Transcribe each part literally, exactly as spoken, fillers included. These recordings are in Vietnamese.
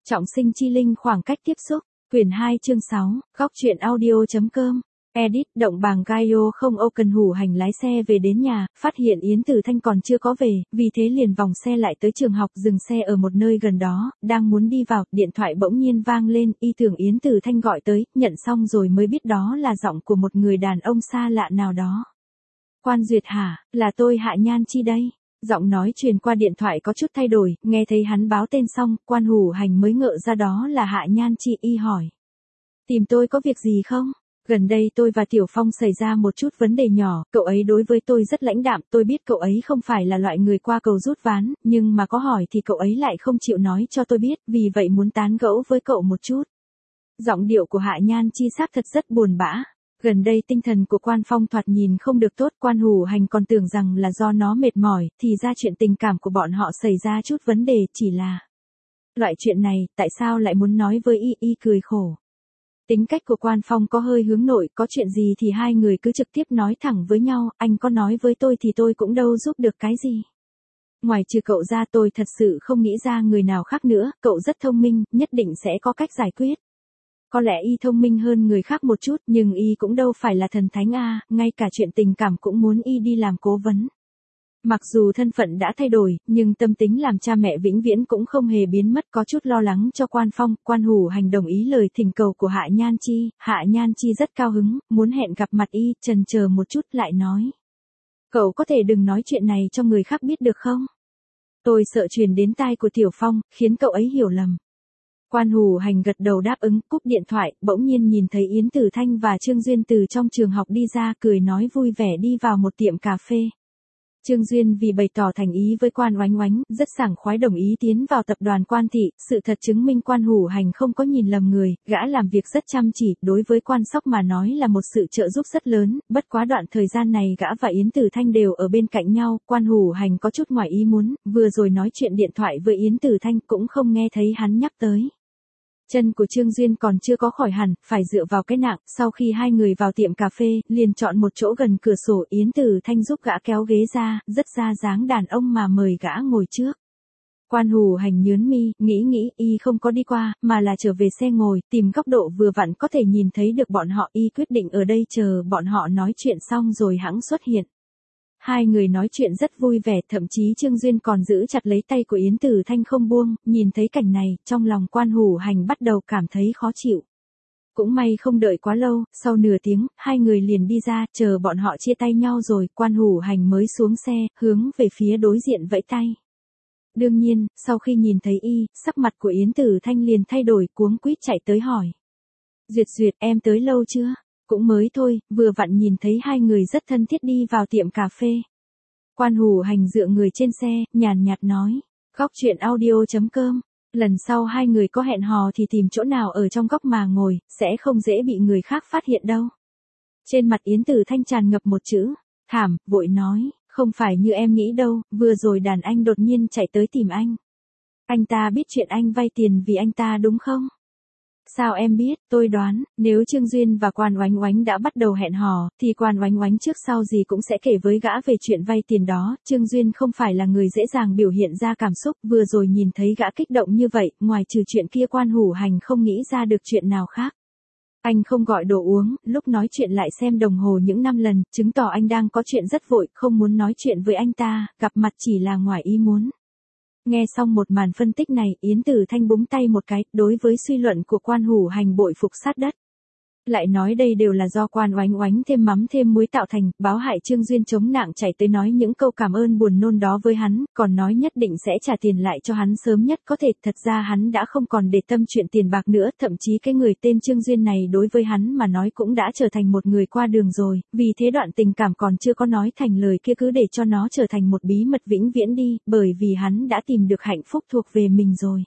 Trọng sinh chi linh khoảng cách tiếp xúc, quyển hai chương sáu, góc truyện audio.com, edit, động bàng Gaio không Âu Cần Hủ Hành lái xe về đến nhà, phát hiện Yến Tử Thanh còn chưa có về, vì thế liền vòng xe lại tới trường học dừng xe ở một nơi gần đó, đang muốn đi vào, điện thoại bỗng nhiên vang lên, y tưởng Yến Tử Thanh gọi tới, nhận xong rồi mới biết đó là giọng của một người đàn ông xa lạ nào đó. Quan Duyệt hả, là tôi Hạ Nhan Chi đây. Giọng nói truyền qua điện thoại có chút thay đổi, nghe thấy hắn báo tên xong, Quan Hủ Hành mới ngỡ ra đó là Hạ Nhan Chi, y hỏi. Tìm tôi có việc gì không? Gần đây tôi và Tiểu Phong xảy ra một chút vấn đề nhỏ, cậu ấy đối với tôi rất lãnh đạm, tôi biết cậu ấy không phải là loại người qua cầu rút ván, nhưng mà có hỏi thì cậu ấy lại không chịu nói cho tôi biết, vì vậy muốn tán gẫu với cậu một chút. Giọng điệu của Hạ Nhan Chi xác thật rất buồn bã. Gần đây tinh thần của Quan Phong thoạt nhìn không được tốt, Quan Hủ Hành còn tưởng rằng là do nó mệt mỏi, thì ra chuyện tình cảm của bọn họ xảy ra chút vấn đề, chỉ là loại chuyện này, tại sao lại muốn nói với y, y cười khổ. Tính cách của Quan Phong có hơi hướng nội, có chuyện gì thì hai người cứ trực tiếp nói thẳng với nhau, anh có nói với tôi thì tôi cũng đâu giúp được cái gì. Ngoài trừ cậu ra tôi thật sự không nghĩ ra người nào khác nữa, cậu rất thông minh, nhất định sẽ có cách giải quyết. Có lẽ y thông minh hơn người khác một chút, nhưng y cũng đâu phải là thần thánh a, ngay cả chuyện tình cảm cũng muốn y đi làm cố vấn. Mặc dù thân phận đã thay đổi, nhưng tâm tính làm cha mẹ vĩnh viễn cũng không hề biến mất, có chút lo lắng cho Quan Phong. Quan Hủ Hành đồng ý lời thỉnh cầu của Hạ Nhan Chi, Hạ Nhan Chi rất cao hứng, muốn hẹn gặp mặt y, chần chờ một chút lại nói. Cậu có thể đừng nói chuyện này cho người khác biết được không? Tôi sợ truyền đến tai của Tiểu Phong, khiến cậu ấy hiểu lầm. Quan Hủ Hành gật đầu đáp ứng, cúp điện thoại, bỗng nhiên nhìn thấy Yến Tử Thanh và Trương Duyên từ trong trường học đi ra, cười nói vui vẻ đi vào một tiệm cà phê. Trương Duyên vì bày tỏ thành ý với Quan Oánh Oánh, rất sảng khoái đồng ý tiến vào tập đoàn Quan thị, sự thật chứng minh Quan Hủ Hành không có nhìn lầm người, gã làm việc rất chăm chỉ, đối với Quan Sóc mà nói là một sự trợ giúp rất lớn, bất quá đoạn thời gian này gã và Yến Tử Thanh đều ở bên cạnh nhau, Quan Hủ Hành có chút ngoài ý muốn, vừa rồi nói chuyện điện thoại với Yến Tử Thanh cũng không nghe thấy hắn nhắc tới. Chân của Trương Duyên còn chưa có khỏi hẳn, phải dựa vào cái nạng, sau khi hai người vào tiệm cà phê, liền chọn một chỗ gần cửa sổ, Yến Tử Thanh giúp gã kéo ghế ra, rất ra dáng đàn ông mà mời gã ngồi trước. Quan Hủ Hành nhướng mi, nghĩ nghĩ, y không có đi qua, mà là trở về xe ngồi, tìm góc độ vừa vặn có thể nhìn thấy được bọn họ, y quyết định ở đây chờ bọn họ nói chuyện xong rồi hẵng xuất hiện. Hai người nói chuyện rất vui vẻ, thậm chí Trương Duyên còn giữ chặt lấy tay của Yến Tử Thanh không buông, nhìn thấy cảnh này, trong lòng Quan Hủ Hành bắt đầu cảm thấy khó chịu. Cũng may không đợi quá lâu, sau nửa tiếng, hai người liền đi ra, chờ bọn họ chia tay nhau rồi, Quan Hủ Hành mới xuống xe, hướng về phía đối diện vẫy tay. Đương nhiên, sau khi nhìn thấy y, sắc mặt của Yến Tử Thanh liền thay đổi, cuống quýt chạy tới hỏi. Duyệt Duyệt, em tới lâu chưa? Cũng mới thôi, vừa vặn nhìn thấy hai người rất thân thiết đi vào tiệm cà phê. Quan Hủ Hành dựa người trên xe, nhàn nhạt nói. Góc truyện audio.com, lần sau hai người có hẹn hò thì tìm chỗ nào ở trong góc mà ngồi, sẽ không dễ bị người khác phát hiện đâu. Trên mặt Yến Tử Thanh tràn ngập một chữ, thảm, vội nói, không phải như em nghĩ đâu, vừa rồi đàn anh đột nhiên chạy tới tìm anh. Anh ta biết chuyện anh vay tiền vì anh ta đúng không? Sao em biết, tôi đoán, nếu Trương Duyên và Quan Oánh Oánh đã bắt đầu hẹn hò, thì Quan Oánh Oánh trước sau gì cũng sẽ kể với gã về chuyện vay tiền đó, Trương Duyên không phải là người dễ dàng biểu hiện ra cảm xúc, vừa rồi nhìn thấy gã kích động như vậy, ngoài trừ chuyện kia Quan Hủ Hành không nghĩ ra được chuyện nào khác. Anh không gọi đồ uống, lúc nói chuyện lại xem đồng hồ những năm lần, chứng tỏ anh đang có chuyện rất vội, không muốn nói chuyện với anh ta, gặp mặt chỉ là ngoài ý muốn. Nghe xong một màn phân tích này, Yến Tử Thanh búng tay một cái, đối với suy luận của Quan Hủ Hành bội phục sát đất. Lại nói đây đều là do Quan Oánh Oánh thêm mắm thêm muối tạo thành, báo hại Trương Duyên chống nạng chạy tới nói những câu cảm ơn buồn nôn đó với hắn, còn nói nhất định sẽ trả tiền lại cho hắn sớm nhất có thể, thật ra hắn đã không còn để tâm chuyện tiền bạc nữa, thậm chí cái người tên Trương Duyên này đối với hắn mà nói cũng đã trở thành một người qua đường rồi, vì thế đoạn tình cảm còn chưa có nói thành lời kia cứ để cho nó trở thành một bí mật vĩnh viễn đi, bởi vì hắn đã tìm được hạnh phúc thuộc về mình rồi.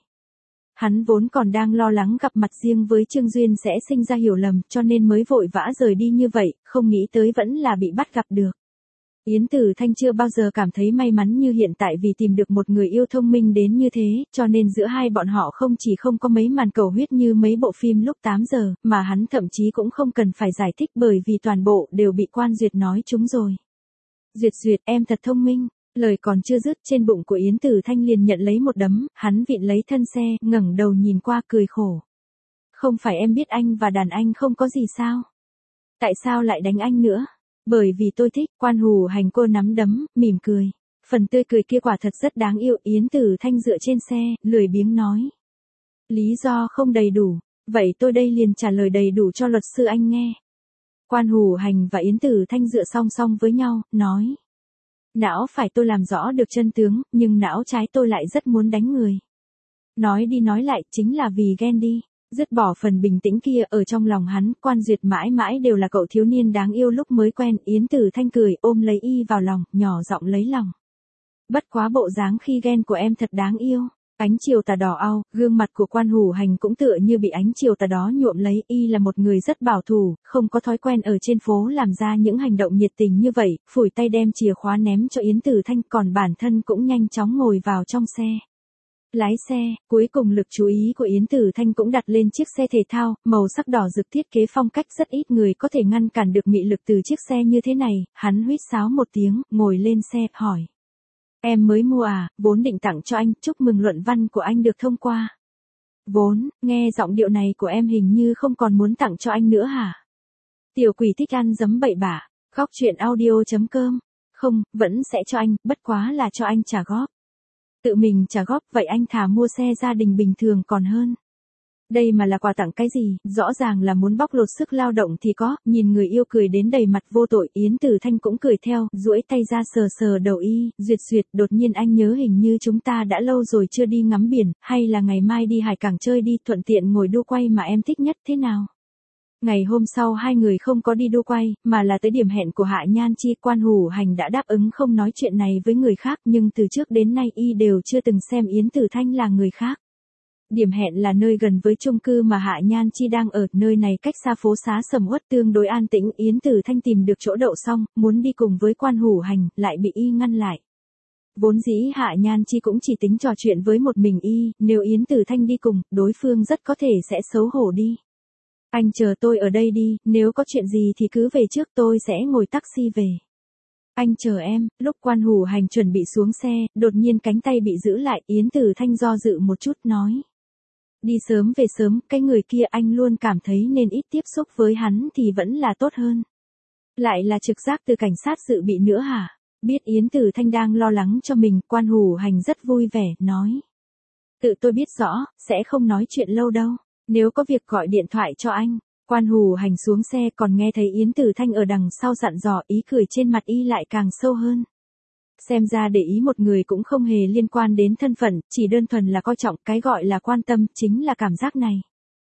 Hắn vốn còn đang lo lắng gặp mặt riêng với Trương Duyên sẽ sinh ra hiểu lầm, cho nên mới vội vã rời đi như vậy, không nghĩ tới vẫn là bị bắt gặp được. Yến Tử Thanh chưa bao giờ cảm thấy may mắn như hiện tại vì tìm được một người yêu thông minh đến như thế, cho nên giữa hai bọn họ không chỉ không có mấy màn cầu huyết như mấy bộ phim lúc tám giờ, mà hắn thậm chí cũng không cần phải giải thích bởi vì toàn bộ đều bị Quan Duyệt nói chúng rồi. Duyệt Duyệt, em thật thông minh. Lời còn chưa dứt, trên bụng của Yến Tử Thanh liền nhận lấy một đấm, hắn vịn lấy thân xe, ngẩng đầu nhìn qua cười khổ. Không phải em biết anh và đàn anh không có gì sao? Tại sao lại đánh anh nữa? Bởi vì tôi thích. Quan Hủ Hành cô nắm đấm, mỉm cười. Phần tươi cười kia quả thật rất đáng yêu. Yến Tử Thanh dựa trên xe, lười biếng nói. Lý do không đầy đủ. Vậy tôi đây liền trả lời đầy đủ cho luật sư anh nghe. Quan Hủ Hành và Yến Tử Thanh dựa song song với nhau, nói. Não phải tôi làm rõ được chân tướng, nhưng não trái tôi lại rất muốn đánh người. Nói đi nói lại, chính là vì ghen đi. Dứt bỏ phần bình tĩnh kia, ở trong lòng hắn, Quan Duyệt mãi mãi đều là cậu thiếu niên đáng yêu lúc mới quen. Yến Tử Thanh cười, ôm lấy y vào lòng, nhỏ giọng lấy lòng. Bất quá bộ dáng khi ghen của em thật đáng yêu. Ánh chiều tà đỏ au, gương mặt của Quan Hủ Hành cũng tựa như bị ánh chiều tà đó nhuộm lấy. Y là một người rất bảo thủ, không có thói quen ở trên phố làm ra những hành động nhiệt tình như vậy, phủi tay đem chìa khóa ném cho Yến Tử Thanh, còn bản thân cũng nhanh chóng ngồi vào trong xe. Lái xe, cuối cùng lực chú ý của Yến Tử Thanh cũng đặt lên chiếc xe thể thao, màu sắc đỏ rực thiết kế phong cách rất ít người có thể ngăn cản được mị lực từ chiếc xe như thế này. Hắn huýt sáo một tiếng, ngồi lên xe, hỏi. Em mới mua à, vốn định tặng cho anh, chúc mừng luận văn của anh được thông qua. Vốn, nghe giọng điệu này của em hình như không còn muốn tặng cho anh nữa hả? Tiểu quỷ thích ăn dấm bậy bạ, góc truyện audio chấm com. Không, vẫn sẽ cho anh, bất quá là cho anh trả góp. Tự mình trả góp, vậy anh thà mua xe gia đình bình thường còn hơn. Đây mà là quà tặng cái gì, rõ ràng là muốn bóc lột sức lao động thì có. Nhìn người yêu cười đến đầy mặt vô tội, Yến Tử Thanh cũng cười theo, duỗi tay ra sờ sờ đầu y, duyệt duyệt, đột nhiên anh nhớ hình như chúng ta đã lâu rồi chưa đi ngắm biển, hay là ngày mai đi hải cảng chơi đi, thuận tiện ngồi đu quay mà em thích nhất, thế nào? Ngày hôm sau hai người không có đi đu quay, mà là tới điểm hẹn của Hạ Nhan Chi. Quan Hủ Hành đã đáp ứng không nói chuyện này với người khác, nhưng từ trước đến nay y đều chưa từng xem Yến Tử Thanh là người khác. Điểm hẹn là nơi gần với chung cư mà Hạ Nhan Chi đang ở, nơi này cách xa phố xá sầm uất tương đối an tĩnh. Yến Tử Thanh tìm được chỗ đậu xong, muốn đi cùng với Quan Hủ Hành, lại bị y ngăn lại. Vốn dĩ Hạ Nhan Chi cũng chỉ tính trò chuyện với một mình y, nếu Yến Tử Thanh đi cùng, đối phương rất có thể sẽ xấu hổ đi. Anh chờ tôi ở đây đi, nếu có chuyện gì thì cứ về trước, tôi sẽ ngồi taxi về. Anh chờ em. Lúc Quan Hủ Hành chuẩn bị xuống xe, đột nhiên cánh tay bị giữ lại. Yến Tử Thanh do dự một chút nói. Đi sớm về sớm, cái người kia anh luôn cảm thấy nên ít tiếp xúc với hắn thì vẫn là tốt hơn. Lại là trực giác từ cảnh sát dự bị nữa hả? Biết Yến Tử Thanh đang lo lắng cho mình, Quan Hủ Hành rất vui vẻ, nói. Tự tôi biết rõ, sẽ không nói chuyện lâu đâu. Nếu có việc gọi điện thoại cho anh. Quan Hủ Hành xuống xe còn nghe thấy Yến Tử Thanh ở đằng sau dặn dò, ý cười trên mặt y lại càng sâu hơn. Xem ra để ý một người cũng không hề liên quan đến thân phận, chỉ đơn thuần là coi trọng, cái gọi là quan tâm, chính là cảm giác này.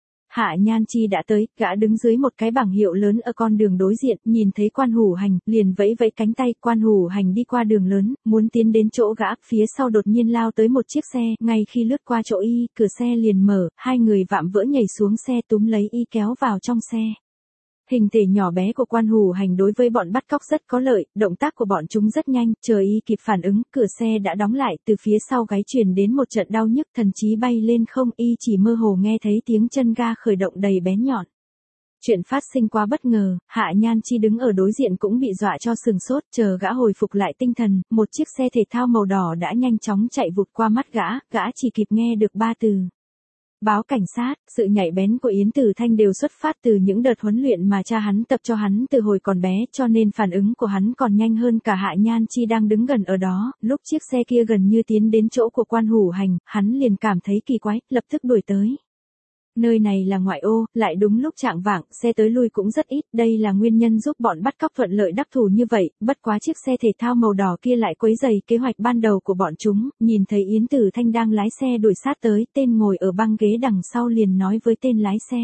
Hạ Nhan Chi đã tới, gã đứng dưới một cái bảng hiệu lớn ở con đường đối diện, nhìn thấy Quan Hủ Hành, liền vẫy vẫy cánh tay. Quan Hủ Hành đi qua đường lớn, muốn tiến đến chỗ gã, phía sau đột nhiên lao tới một chiếc xe, ngay khi lướt qua chỗ y, cửa xe liền mở, hai người vạm vỡ nhảy xuống xe túm lấy y kéo vào trong xe. Hình thể nhỏ bé của Quan Hủ Hành đối với bọn bắt cóc rất có lợi, động tác của bọn chúng rất nhanh, chờ y kịp phản ứng, cửa xe đã đóng lại, từ phía sau gáy truyền đến một trận đau nhức, thần trí bay lên không, y chỉ mơ hồ nghe thấy tiếng chân ga khởi động đầy bén nhọn. Chuyện phát sinh quá bất ngờ, Hạ Nhan Chi đứng ở đối diện cũng bị dọa cho sừng sốt, chờ gã hồi phục lại tinh thần, một chiếc xe thể thao màu đỏ đã nhanh chóng chạy vụt qua mắt gã, gã chỉ kịp nghe được ba từ. Báo cảnh sát. Sự nhạy bén của Yến Tử Thanh đều xuất phát từ những đợt huấn luyện mà cha hắn tập cho hắn từ hồi còn bé, cho nên phản ứng của hắn còn nhanh hơn cả Hạ Nhan Chi đang đứng gần ở đó. Lúc chiếc xe kia gần như tiến đến chỗ của Quan Hủ Hành, hắn liền cảm thấy kỳ quái, lập tức đuổi tới. Nơi này là ngoại ô, lại đúng lúc chạng vạng, xe tới lui cũng rất ít, đây là nguyên nhân giúp bọn bắt cóc thuận lợi đắc thủ như vậy, bất quá chiếc xe thể thao màu đỏ kia lại quấy rầy kế hoạch ban đầu của bọn chúng. Nhìn thấy Yến Tử Thanh đang lái xe đuổi sát tới, tên ngồi ở băng ghế đằng sau liền nói với tên lái xe.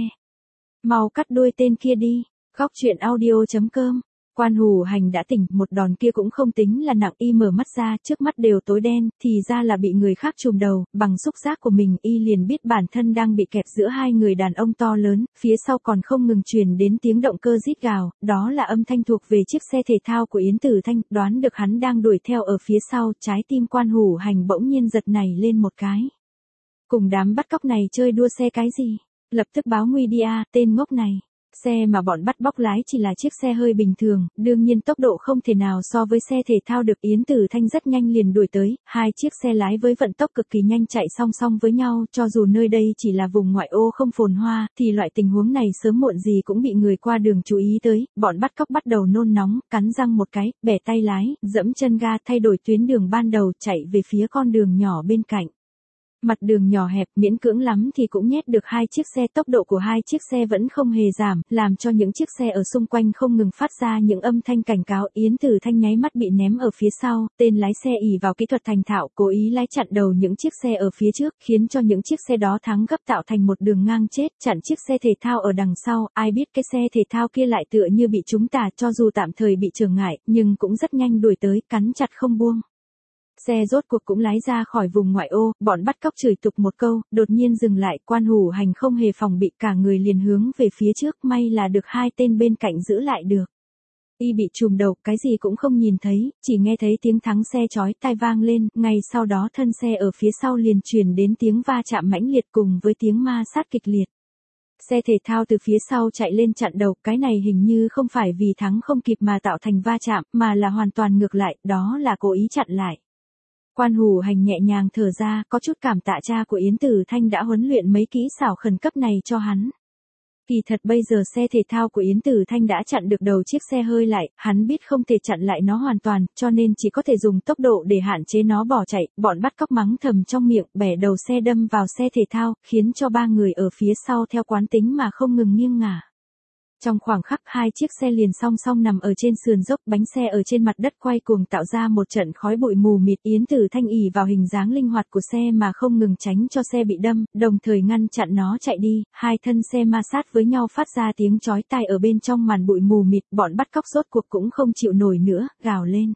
Mau cắt đuôi tên kia đi. Góc truyện audio chấm com. Quan Hủ Hành đã tỉnh, một đòn kia cũng không tính là nặng, y mở mắt ra, trước mắt đều tối đen, thì ra là bị người khác trùm đầu, bằng xúc giác của mình, y liền biết bản thân đang bị kẹp giữa hai người đàn ông to lớn, phía sau còn không ngừng truyền đến tiếng động cơ rít gào, đó là âm thanh thuộc về chiếc xe thể thao của Yến Tử Thanh, đoán được hắn đang đuổi theo ở phía sau, trái tim Quan Hủ Hành bỗng nhiên giật nảy lên một cái. Cùng đám bắt cóc này chơi đua xe cái gì? Lập tức báo nguy đi a, tên ngốc này. Xe mà bọn bắt bóc lái chỉ là chiếc xe hơi bình thường, đương nhiên tốc độ không thể nào so với xe thể thao được. Yến Tử Thanh rất nhanh liền đuổi tới, hai chiếc xe lái với vận tốc cực kỳ nhanh chạy song song với nhau, cho dù nơi đây chỉ là vùng ngoại ô không phồn hoa, thì loại tình huống này sớm muộn gì cũng bị người qua đường chú ý tới. Bọn bắt cóc bắt đầu nôn nóng, cắn răng một cái, bẻ tay lái, dẫm chân ga thay đổi tuyến đường ban đầu chạy về phía con đường nhỏ bên cạnh. Mặt đường nhỏ hẹp, miễn cưỡng lắm thì cũng nhét được hai chiếc xe, tốc độ của hai chiếc xe vẫn không hề giảm, làm cho những chiếc xe ở xung quanh không ngừng phát ra những âm thanh cảnh cáo. Yến Tử Thanh nháy mắt bị ném ở phía sau, tên lái xe ỷ vào kỹ thuật thành thạo, cố ý lái chặn đầu những chiếc xe ở phía trước, khiến cho những chiếc xe đó thắng gấp tạo thành một đường ngang chết, chặn chiếc xe thể thao ở đằng sau. Ai biết cái xe thể thao kia lại tựa như bị trúng tà, cho dù tạm thời bị trở ngại, nhưng cũng rất nhanh đuổi tới, cắn chặt không buông. Xe rốt cuộc cũng lái ra khỏi vùng ngoại ô, bọn bắt cóc chửi tục một câu, đột nhiên dừng lại. Quan Hủ Hành không hề phòng bị, cả người liền hướng về phía trước, may là được hai tên bên cạnh giữ lại được. Y bị trùm đầu, cái gì cũng không nhìn thấy, chỉ nghe thấy tiếng thắng xe chói tai vang lên, ngay sau đó thân xe ở phía sau liền truyền đến tiếng va chạm mãnh liệt cùng với tiếng ma sát kịch liệt. Xe thể thao từ phía sau chạy lên chặn đầu, cái này hình như không phải vì thắng không kịp mà tạo thành va chạm, mà là hoàn toàn ngược lại, đó là cố ý chặn lại. Quan Hủ Hành nhẹ nhàng thở ra, có chút cảm tạ cha của Yến Tử Thanh đã huấn luyện mấy kỹ xảo khẩn cấp này cho hắn. Kỳ thật bây giờ xe thể thao của Yến Tử Thanh đã chặn được đầu chiếc xe hơi lại, hắn biết không thể chặn lại nó hoàn toàn, cho nên chỉ có thể dùng tốc độ để hạn chế nó bỏ chạy. Bọn bắt cóc mắng thầm trong miệng, bẻ đầu xe đâm vào xe thể thao, khiến cho ba người ở phía sau theo quán tính mà không ngừng nghiêng ngả. Trong khoảng khắc hai chiếc xe liền song song nằm ở trên sườn dốc, bánh xe ở trên mặt đất quay cuồng tạo ra một trận khói bụi mù mịt. Yến Tử Thanh ỷ vào hình dáng linh hoạt của xe mà không ngừng tránh cho xe bị đâm, đồng thời ngăn chặn nó chạy đi, hai thân xe ma sát với nhau phát ra tiếng chói tai ở bên trong màn bụi mù mịt. Bọn bắt cóc rốt cuộc cũng không chịu nổi nữa, gào lên.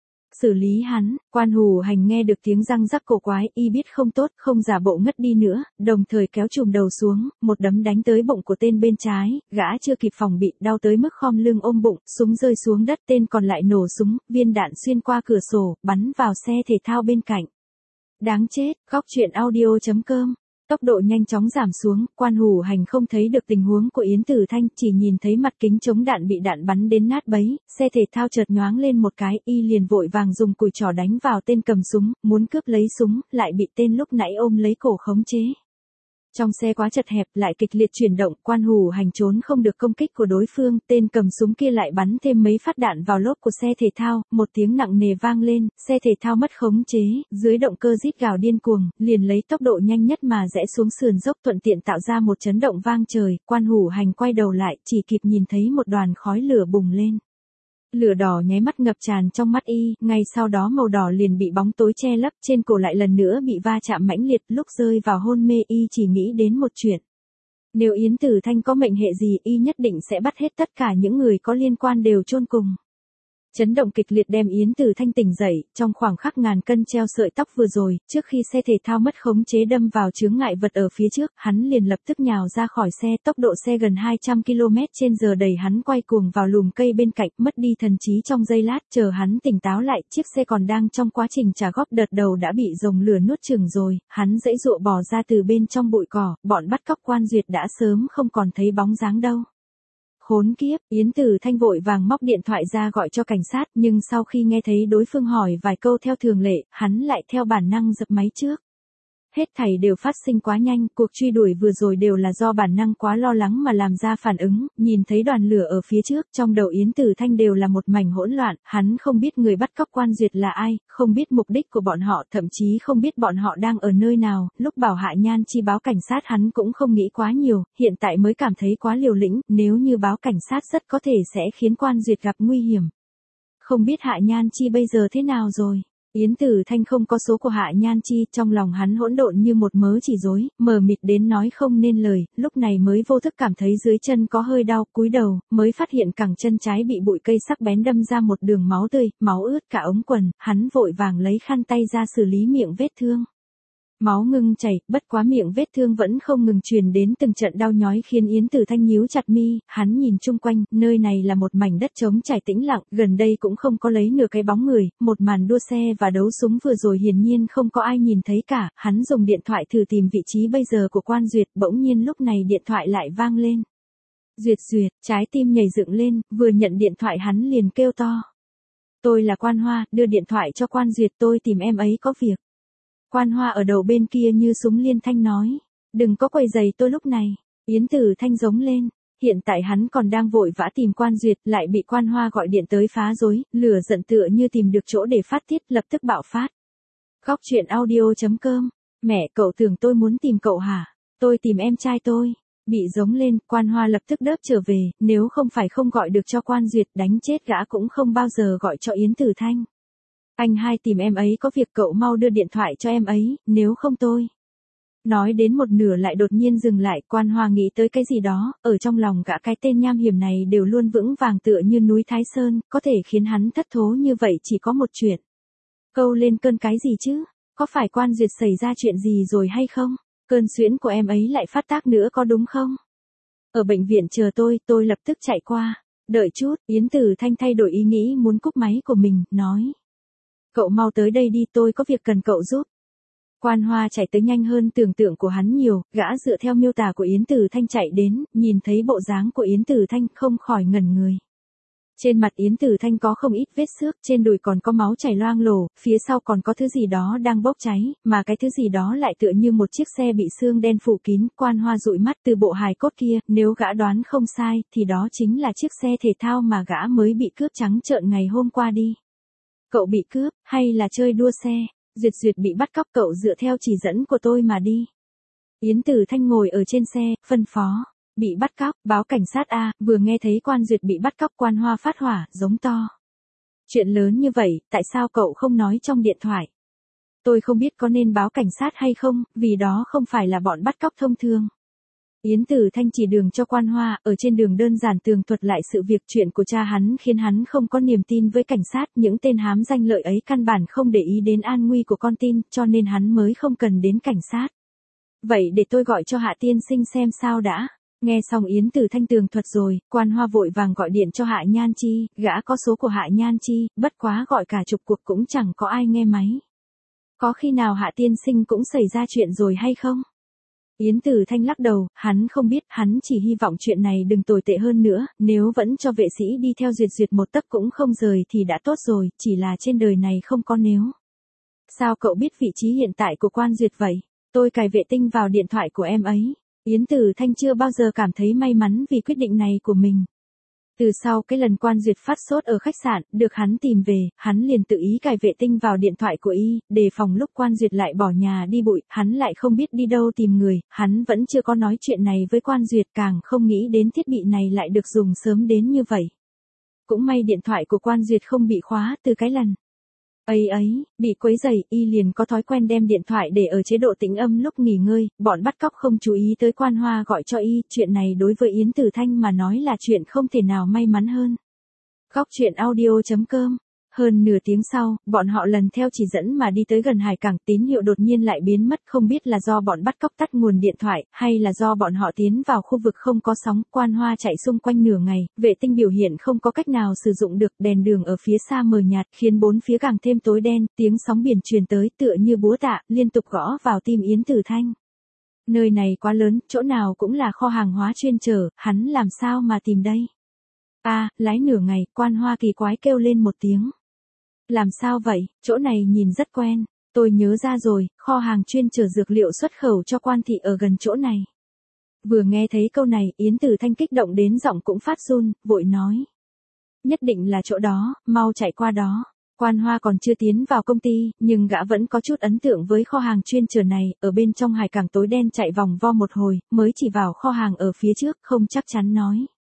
Xử lý hắn. Quan Hủ Hành nghe được tiếng răng rắc cổ quái, y biết không tốt, không giả bộ ngất đi nữa, đồng thời kéo chùm đầu xuống, một đấm đánh tới bụng của tên bên trái, gã chưa kịp phòng bị, đau tới mức khom lưng ôm bụng, súng rơi xuống đất, tên còn lại nổ súng, viên đạn xuyên qua cửa sổ, bắn vào xe thể thao bên cạnh. Đáng chết. Góc truyện audio chấm com. Tốc độ nhanh chóng giảm xuống, Quan Hủ Hành không thấy được tình huống của Yến Tử Thanh, chỉ nhìn thấy mặt kính chống đạn bị đạn bắn đến nát bấy, xe thể thao chợt nhoáng lên một cái, y liền vội vàng dùng cùi trỏ đánh vào tên cầm súng, muốn cướp lấy súng, lại bị tên lúc nãy ôm lấy cổ khống chế. Trong xe quá chật hẹp, lại kịch liệt chuyển động, Quan Hủ Hành trốn không được công kích của đối phương, tên cầm súng kia lại bắn thêm mấy phát đạn vào lốp của xe thể thao, một tiếng nặng nề vang lên, xe thể thao mất khống chế, dưới động cơ rít gào điên cuồng, liền lấy tốc độ nhanh nhất mà rẽ xuống sườn dốc, thuận tiện tạo ra một chấn động vang trời. Quan Hủ Hành quay đầu lại, chỉ kịp nhìn thấy một đoàn khói lửa bùng lên. Lửa đỏ nháy mắt ngập tràn trong mắt y, ngay sau đó màu đỏ liền bị bóng tối che lấp, trên cổ lại lần nữa bị va chạm mãnh liệt. Lúc rơi vào hôn mê y chỉ nghĩ đến một chuyện. Nếu Yến Tử Thanh có mệnh hệ gì, y nhất định sẽ bắt hết tất cả những người có liên quan đều chôn cùng. Chấn động kịch liệt đem Yến Tử Thanh tỉnh dậy, trong khoảng khắc ngàn cân treo sợi tóc vừa rồi, trước khi xe thể thao mất khống chế đâm vào chướng ngại vật ở phía trước, hắn liền lập tức nhào ra khỏi xe, tốc độ xe gần hai trăm ki lô mét trên giờ đẩy hắn quay cuồng vào lùm cây bên cạnh, mất đi thần trí trong giây lát. Chờ hắn tỉnh táo lại, chiếc xe còn đang trong quá trình trả góp, đợt đầu đã bị dòng lửa nuốt chửng rồi, hắn giãy giụa bò ra từ bên trong bụi cỏ, bọn bắt cóc Quan Duyệt đã sớm không còn thấy bóng dáng đâu. Khốn kiếp. Yến Tử Thanh vội vàng móc điện thoại ra gọi cho cảnh sát, nhưng sau khi nghe thấy đối phương hỏi vài câu theo thường lệ, hắn lại theo bản năng dập máy trước. Hết thảy đều phát sinh quá nhanh, cuộc truy đuổi vừa rồi đều là do bản năng quá lo lắng mà làm ra phản ứng, nhìn thấy đoàn lửa ở phía trước, trong đầu Yến Tử Thanh đều là một mảnh hỗn loạn, hắn không biết người bắt cóc Quan Duyệt là ai, không biết mục đích của bọn họ, thậm chí không biết bọn họ đang ở nơi nào. Lúc bảo Hạ Nhan Chi báo cảnh sát hắn cũng không nghĩ quá nhiều, hiện tại mới cảm thấy quá liều lĩnh, nếu như báo cảnh sát rất có thể sẽ khiến Quan Duyệt gặp nguy hiểm. Không biết Hạ Nhan Chi bây giờ thế nào rồi? Yến Tử Thanh không có số của Hạ Nhan Chi, trong lòng hắn hỗn độn như một mớ chỉ rối, mờ mịt đến nói không nên lời, lúc này mới vô thức cảm thấy dưới chân có hơi đau, cúi đầu, mới phát hiện cẳng chân trái bị bụi cây sắc bén đâm ra một đường máu tươi, máu ướt cả ống quần, hắn vội vàng lấy khăn tay ra xử lý miệng vết thương. Máu ngừng chảy, bất quá miệng vết thương vẫn không ngừng truyền đến từng trận đau nhói khiến Yến Tử Thanh nhíu chặt mi, hắn nhìn chung quanh, nơi này là một mảnh đất trống trải tĩnh lặng, gần đây cũng không có lấy nửa cái bóng người, một màn đua xe và đấu súng vừa rồi hiển nhiên không có ai nhìn thấy cả, hắn dùng điện thoại thử tìm vị trí bây giờ của Quan Duyệt, bỗng nhiên lúc này điện thoại lại vang lên. Duyệt Duyệt, trái tim nhảy dựng lên, vừa nhận điện thoại hắn liền kêu to. Tôi là Quan Hoa, đưa điện thoại cho Quan Duyệt, tôi tìm em ấy có việc. Quan Hoa ở đầu bên kia như súng liên thanh nói. Đừng có quấy rầy tôi lúc này. Yến Tử Thanh giống lên. Hiện tại hắn còn đang vội vã tìm Quan Duyệt, lại bị Quan Hoa gọi điện tới phá rối, lửa giận tựa như tìm được chỗ để phát tiết, lập tức bạo phát. Góc truyện audio chấm com. Mẹ, cậu tưởng tôi muốn tìm cậu hả? Tôi tìm em trai tôi. Bị giống lên, Quan Hoa lập tức đớp trở về, nếu không phải không gọi được cho Quan Duyệt, đánh chết gã cũng không bao giờ gọi cho Yến Tử Thanh. Anh hai tìm em ấy có việc, cậu mau đưa điện thoại cho em ấy, nếu không tôi. Nói đến một nửa lại đột nhiên dừng lại, Quan Hoa nghĩ tới cái gì đó, ở trong lòng gã cái tên nham hiểm này đều luôn vững vàng tựa như núi Thái Sơn, có thể khiến hắn thất thố như vậy chỉ có một chuyện. Câu lên cơn cái gì chứ? Có phải Quan Duyệt xảy ra chuyện gì rồi hay không? Cơn suyễn của em ấy lại phát tác nữa có đúng không? Ở bệnh viện chờ tôi, tôi lập tức chạy qua. Đợi chút, Yến Tử Thanh thay đổi ý nghĩ muốn cúp máy của mình, nói. Cậu mau tới đây đi, tôi có việc cần cậu giúp. Quan Hoa chạy tới nhanh hơn tưởng tượng của hắn nhiều, gã dựa theo miêu tả của Yến Tử Thanh chạy đến, nhìn thấy bộ dáng của Yến Tử Thanh không khỏi ngẩn người. Trên mặt Yến Tử Thanh có không ít vết xước, trên đùi còn có máu chảy loang lổ, phía sau còn có thứ gì đó đang bốc cháy, mà cái thứ gì đó lại tựa như một chiếc xe bị xương đen phủ kín. Quan Hoa dụi mắt từ bộ hài cốt kia, nếu gã đoán không sai, thì đó chính là chiếc xe thể thao mà gã mới bị cướp trắng trợn ngày hôm qua đi. Cậu bị cướp, hay là chơi đua xe? Duyệt Duyệt bị bắt cóc, cậu dựa theo chỉ dẫn của tôi mà đi. Yến Tử Thanh ngồi ở trên xe, phân phó. Bị bắt cóc, báo cảnh sát a. Vừa nghe thấy Quan Duyệt bị bắt cóc, Quan Hoa phát hỏa, giống to. Chuyện lớn như vậy, tại sao cậu không nói trong điện thoại? Tôi không biết có nên báo cảnh sát hay không, vì đó không phải là bọn bắt cóc thông thường. Yến Tử Thanh chỉ đường cho Quan Hoa, ở trên đường đơn giản tường thuật lại sự việc chuyện của cha hắn khiến hắn không có niềm tin với cảnh sát, những tên hám danh lợi ấy căn bản không để ý đến an nguy của con tin, cho nên hắn mới không cần đến cảnh sát. Vậy để tôi gọi cho Hạ tiên sinh xem sao đã. Nghe xong Yến Tử Thanh tường thuật rồi, Quan Hoa vội vàng gọi điện cho Hạ Nhan Chi, gã có số của Hạ Nhan Chi, bất quá gọi cả chục cuộc cũng chẳng có ai nghe máy. Có khi nào Hạ tiên sinh cũng xảy ra chuyện rồi hay không? Yến Tử Thanh lắc đầu, hắn không biết, hắn chỉ hy vọng chuyện này đừng tồi tệ hơn nữa, nếu vẫn cho vệ sĩ đi theo Duyệt Duyệt một tấc cũng không rời thì đã tốt rồi, chỉ là trên đời này không có nếu. Sao cậu biết vị trí hiện tại của Quan Duyệt vậy? Tôi cài vệ tinh vào điện thoại của em ấy. Yến Tử Thanh chưa bao giờ cảm thấy may mắn vì quyết định này của mình. Từ sau cái lần Quan Duyệt phát sốt ở khách sạn, được hắn tìm về, hắn liền tự ý cài vệ tinh vào điện thoại của y, đề phòng lúc Quan Duyệt lại bỏ nhà đi bụi, hắn lại không biết đi đâu tìm người, hắn vẫn chưa có nói chuyện này với Quan Duyệt, càng không nghĩ đến thiết bị này lại được dùng sớm đến như vậy. Cũng may điện thoại của Quan Duyệt không bị khóa từ cái lần ấy ấy, bị quấy rầy, y liền có thói quen đem điện thoại để ở chế độ tĩnh âm lúc nghỉ ngơi, bọn bắt cóc không chú ý tới Quan Hoa gọi cho y, chuyện này đối với Yến Tử Thanh mà nói là chuyện không thể nào may mắn hơn. Góc truyện audio chấm com. Hơn nửa tiếng sau, bọn họ lần theo chỉ dẫn mà đi tới gần hải cảng, tín hiệu đột nhiên lại biến mất, không biết là do bọn bắt cóc tắt nguồn điện thoại, hay là do bọn họ tiến vào khu vực không có sóng. Quan Hoa chạy xung quanh nửa ngày, vệ tinh biểu hiện không có cách nào sử dụng được, đèn đường ở phía xa mờ nhạt, khiến bốn phía càng thêm tối đen, tiếng sóng biển truyền tới tựa như búa tạ, liên tục gõ vào tim Yến Tử Thanh. Nơi này quá lớn, chỗ nào cũng là kho hàng hóa chuyên chở, hắn làm sao mà tìm đây? A, à, lái nửa ngày, Quan Hoa kỳ quái kêu lên một tiếng. Làm sao vậy, chỗ này nhìn rất quen, tôi nhớ ra rồi, kho hàng chuyên chở dược liệu xuất khẩu cho Quan thị ở gần chỗ này. Vừa nghe thấy câu này, Yến Tử Thanh kích động đến giọng cũng phát run, vội nói. Nhất định là chỗ đó, mau chạy qua đó. Quan Hoa còn chưa tiến vào công ty, nhưng gã vẫn có chút ấn tượng với kho hàng chuyên chở này, ở bên trong hải cảng tối đen chạy vòng vo một hồi, mới chỉ vào kho hàng ở phía trước, không chắc chắn nói.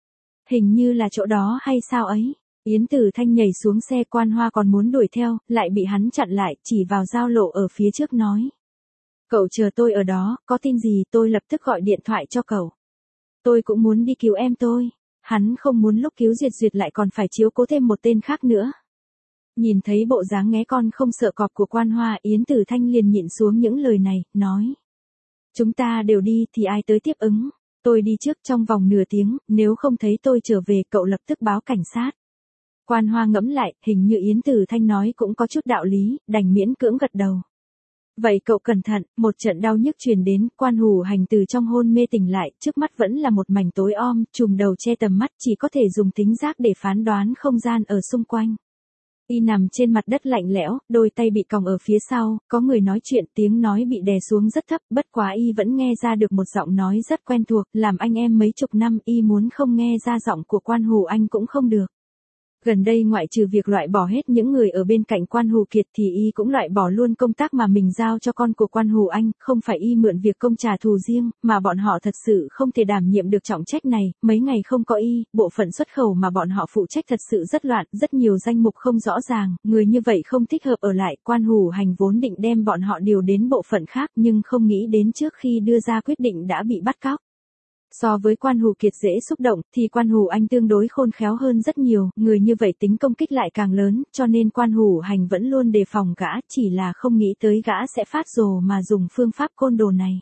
Hình như là chỗ đó hay sao ấy? Yến Tử Thanh nhảy xuống xe, Quan Hoa còn muốn đuổi theo, lại bị hắn chặn lại, chỉ vào giao lộ ở phía trước nói. Cậu chờ tôi ở đó, có tin gì tôi lập tức gọi điện thoại cho cậu. Tôi cũng muốn đi cứu em tôi. Hắn không muốn lúc cứu Duyệt Duyệt lại còn phải chiếu cố thêm một tên khác nữa. Nhìn thấy bộ dáng nghé con không sợ cọp của Quan Hoa, Yến Tử Thanh liền nhịn xuống những lời này, nói. Chúng ta đều đi thì ai tới tiếp ứng. Tôi đi trước trong vòng nửa tiếng, nếu không thấy tôi trở về cậu lập tức báo cảnh sát. Quan Hoa ngẫm lại, hình như Yến Tử Thanh nói cũng có chút đạo lý, đành miễn cưỡng gật đầu. Vậy cậu cẩn thận, một trận đau nhức truyền đến, Quan Hủ Hành từ trong hôn mê tỉnh lại, trước mắt vẫn là một mảnh tối om, trùm đầu che tầm mắt, chỉ có thể dùng tính giác để phán đoán không gian ở xung quanh. Y nằm trên mặt đất lạnh lẽo, đôi tay bị còng ở phía sau, có người nói chuyện, tiếng nói bị đè xuống rất thấp, bất quá Y vẫn nghe ra được một giọng nói rất quen thuộc, làm anh em mấy chục năm, Y muốn không nghe ra giọng của Quan Hủ Anh cũng không được. Gần đây ngoại trừ việc loại bỏ hết những người ở bên cạnh Quan Hủ Kiệt thì Y cũng loại bỏ luôn công tác mà mình giao cho con của Quan Hủ Anh, không phải Y mượn việc công trả thù riêng, mà bọn họ thật sự không thể đảm nhiệm được trọng trách này, mấy ngày không có Y, bộ phận xuất khẩu mà bọn họ phụ trách thật sự rất loạn, rất nhiều danh mục không rõ ràng, người như vậy không thích hợp ở lại, Quan Hủ Hành vốn định đem bọn họ điều đến bộ phận khác nhưng không nghĩ đến trước khi đưa ra quyết định đã bị bắt cóc. So với Quan Hủ Kiệt dễ xúc động, thì Quan Hủ Anh tương đối khôn khéo hơn rất nhiều, người như vậy tính công kích lại càng lớn, cho nên Quan Hủ Hành vẫn luôn đề phòng gã, chỉ là không nghĩ tới gã sẽ phát rồ mà dùng phương pháp côn đồ này.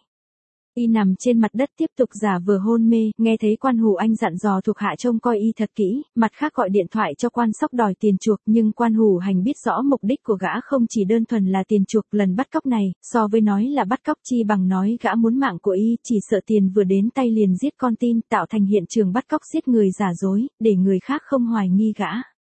Y nằm trên mặt đất tiếp tục giả vờ hôn mê, nghe thấy Quan Hủ Anh dặn dò thuộc hạ trông coi Y thật kỹ, mặt khác gọi điện thoại cho Quan Sóc đòi tiền chuộc, nhưng Quan Hủ Hành biết rõ mục đích của gã không chỉ đơn thuần là tiền chuộc, lần bắt cóc này, so với nói là bắt cóc chi bằng nói gã muốn mạng của Y, chỉ sợ tiền vừa đến tay liền giết con tin, tạo thành hiện trường bắt cóc giết người giả dối, để người khác không hoài nghi gã.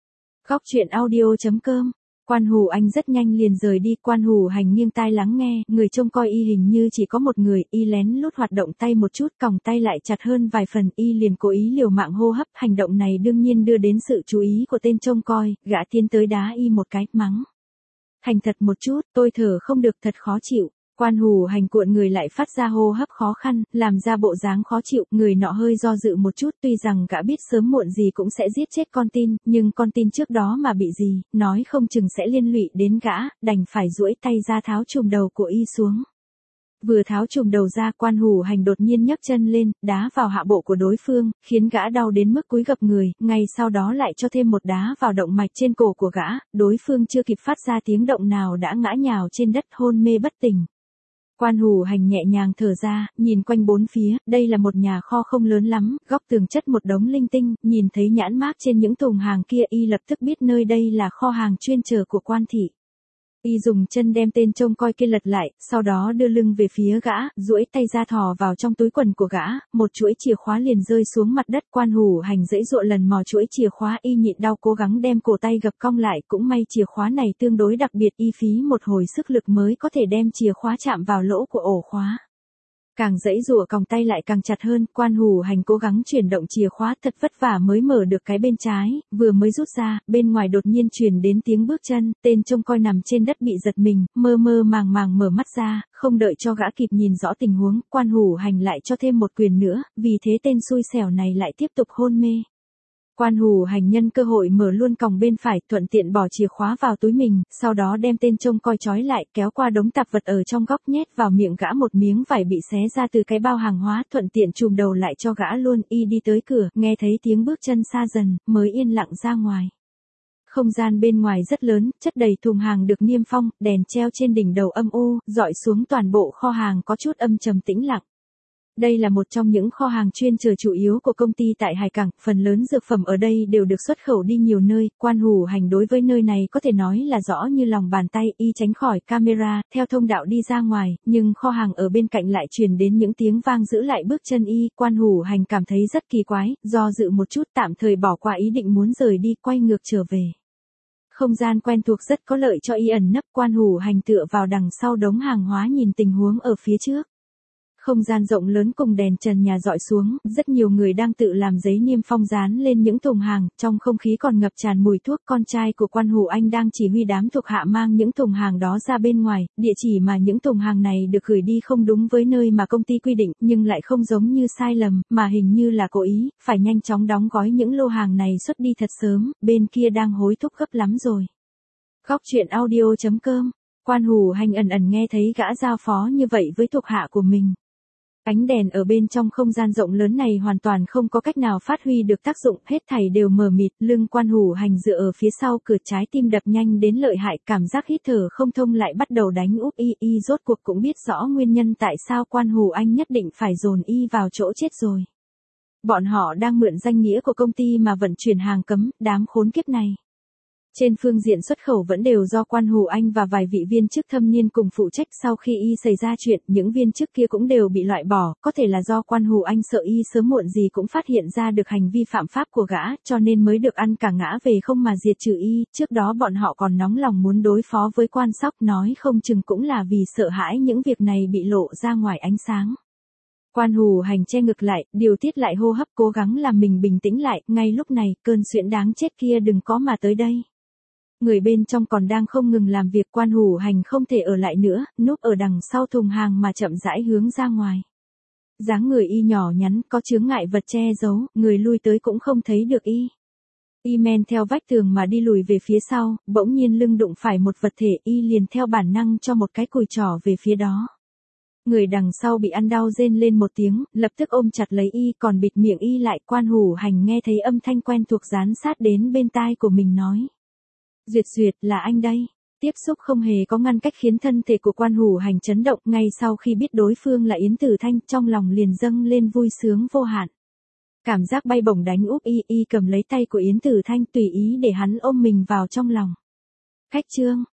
Góc truyện audio chấm com. Quan Hủ Anh rất nhanh liền rời đi, Quan Hủ Hành nghiêng tai lắng nghe, người trông coi Y hình như chỉ có một người, Y lén lút hoạt động tay một chút, còng tay lại chặt hơn vài phần, Y liền cố ý liều mạng hô hấp, hành động này đương nhiên đưa đến sự chú ý của tên trông coi, gã tiến tới đá Y một cái, mắng. Thành thật một chút, tôi thở không được, thật khó chịu. Quan Hủ Hành cuộn người lại phát ra hô hấp khó khăn, làm ra bộ dáng khó chịu, người nọ hơi do dự một chút, tuy rằng gã biết sớm muộn gì cũng sẽ giết chết con tin, nhưng con tin trước đó mà bị gì, nói không chừng sẽ liên lụy đến gã, đành phải duỗi tay ra tháo chùm đầu của Y xuống. Vừa tháo chùm đầu ra, Quan Hủ Hành đột nhiên nhấc chân lên, đá vào hạ bộ của đối phương, khiến gã đau đến mức cúi gập người, ngay sau đó lại cho thêm một đá vào động mạch trên cổ của gã, đối phương chưa kịp phát ra tiếng động nào đã ngã nhào trên đất hôn mê bất tỉnh. Quan Hủ Hành nhẹ nhàng thở ra, nhìn quanh bốn phía, đây là một nhà kho không lớn lắm, góc tường chất một đống linh tinh, nhìn thấy nhãn mác trên những thùng hàng kia Y lập tức biết nơi đây là kho hàng chuyên chở của Quan thị. Y dùng chân đem tên trông coi kia lật lại, sau đó đưa lưng về phía gã, duỗi tay ra thò vào trong túi quần của gã, một chuỗi chìa khóa liền rơi xuống mặt đất. Quan Hủ Hành dãy dụa lần mò chuỗi chìa khóa, Y nhịn đau cố gắng đem cổ tay gập cong lại, cũng may chìa khóa này tương đối đặc biệt, Y phí một hồi sức lực mới có thể đem chìa khóa chạm vào lỗ của ổ khóa. Càng dãy rủa còng tay lại càng chặt hơn, Quan Hủ Hành cố gắng chuyển động chìa khóa thật vất vả mới mở được cái bên trái, vừa mới rút ra, bên ngoài đột nhiên truyền đến tiếng bước chân, tên trông coi nằm trên đất bị giật mình, mơ mơ màng màng mở mắt ra, không đợi cho gã kịp nhìn rõ tình huống, Quan Hủ Hành lại cho thêm một quyền nữa, vì thế tên xui xẻo này lại tiếp tục hôn mê. Quan Hủ Hành nhân cơ hội mở luôn còng bên phải, thuận tiện bỏ chìa khóa vào túi mình, sau đó đem tên trông coi trói lại, kéo qua đống tạp vật ở trong góc nhét vào miệng gã một miếng vải bị xé ra từ cái bao hàng hóa, thuận tiện chùm đầu lại cho gã luôn. Y đi tới cửa, nghe thấy tiếng bước chân xa dần, mới yên lặng ra ngoài. Không gian bên ngoài rất lớn, chất đầy thùng hàng được niêm phong, đèn treo trên đỉnh đầu âm u, dọi xuống toàn bộ kho hàng có chút âm trầm tĩnh lặng. Đây là một trong những kho hàng chuyên chở chủ yếu của công ty tại Hải Cảng, phần lớn dược phẩm ở đây đều được xuất khẩu đi nhiều nơi, Quan Hủ Hành đối với nơi này có thể nói là rõ như lòng bàn tay, Y tránh khỏi camera, theo thông đạo đi ra ngoài, nhưng kho hàng ở bên cạnh lại truyền đến những tiếng vang giữ lại bước chân Y, Quan Hủ Hành cảm thấy rất kỳ quái, do dự một chút tạm thời bỏ qua ý định muốn rời đi, quay ngược trở về. Không gian quen thuộc rất có lợi cho Y ẩn nấp, Quan Hủ Hành tựa vào đằng sau đống hàng hóa nhìn tình huống ở phía trước. Không gian rộng lớn cùng đèn trần nhà dọi xuống, rất nhiều người đang tự làm giấy niêm phong dán lên những thùng hàng, trong không khí còn ngập tràn mùi thuốc. Con trai của Quan Hủ Anh đang chỉ huy đám thuộc hạ mang những thùng hàng đó ra bên ngoài, địa chỉ mà những thùng hàng này được gửi đi không đúng với nơi mà công ty quy định, nhưng lại không giống như sai lầm, mà hình như là cố ý, phải nhanh chóng đóng gói những lô hàng này xuất đi thật sớm, bên kia đang hối thúc gấp lắm rồi. Góc truyện audio chấm com. Quan Hủ Hành ẩn ẩn nghe thấy gã giao phó như vậy với thuộc hạ của mình. Ánh đèn ở bên trong không gian rộng lớn này hoàn toàn không có cách nào phát huy được tác dụng, hết thảy đều mờ mịt, lưng Quan Hủ Hành dựa ở phía sau cửa, trái tim đập nhanh đến lợi hại, cảm giác hít thở không thông lại bắt đầu đánh úp. Y Y rốt cuộc cũng biết rõ nguyên nhân tại sao Quan Hủ Anh nhất định phải dồn Y vào chỗ chết rồi. Bọn họ đang mượn danh nghĩa của công ty mà vận chuyển hàng cấm, đám khốn kiếp này. Trên phương diện xuất khẩu vẫn đều do Quan Hù Anh và vài vị viên chức thâm niên cùng phụ trách, sau khi y xảy ra chuyện, những viên chức kia cũng đều bị loại bỏ, có thể là do Quan Hù Anh sợ y sớm muộn gì cũng phát hiện ra được hành vi phạm pháp của gã, cho nên mới được ăn cả ngã về không mà diệt trừ y, trước đó bọn họ còn nóng lòng muốn đối phó với Quan Sóc, nói không chừng cũng là vì sợ hãi những việc này bị lộ ra ngoài ánh sáng. Quan Hù Hành che ngực lại, điều tiết lại hô hấp, cố gắng làm mình bình tĩnh lại, ngay lúc này, cơn suyễn đáng chết kia đừng có mà tới đây. Người bên trong còn đang không ngừng làm việc, Quan Hù Hành không thể ở lại nữa, núp ở đằng sau thùng hàng mà chậm rãi hướng ra ngoài. Dáng người y nhỏ nhắn, có chướng ngại vật che giấu, người lui tới cũng không thấy được y. Y men theo vách tường mà đi lùi về phía sau, bỗng nhiên lưng đụng phải một vật thể, y liền theo bản năng cho một cái cùi trỏ về phía đó. Người đằng sau bị ăn đau rên lên một tiếng, lập tức ôm chặt lấy y, còn bịt miệng y lại. Quan Hù Hành nghe thấy âm thanh quen thuộc dán sát đến bên tai của mình nói. Duyệt Duyệt, là anh đây. Tiếp xúc không hề có ngăn cách khiến thân thể của Quan Hù Hành chấn động, ngay sau khi biết đối phương là Yến Tử Thanh, trong lòng liền dâng lên vui sướng vô hạn. Cảm giác bay bổng đánh úp y, y cầm lấy tay của Yến Tử Thanh tùy ý để hắn ôm mình vào trong lòng. Khách trương,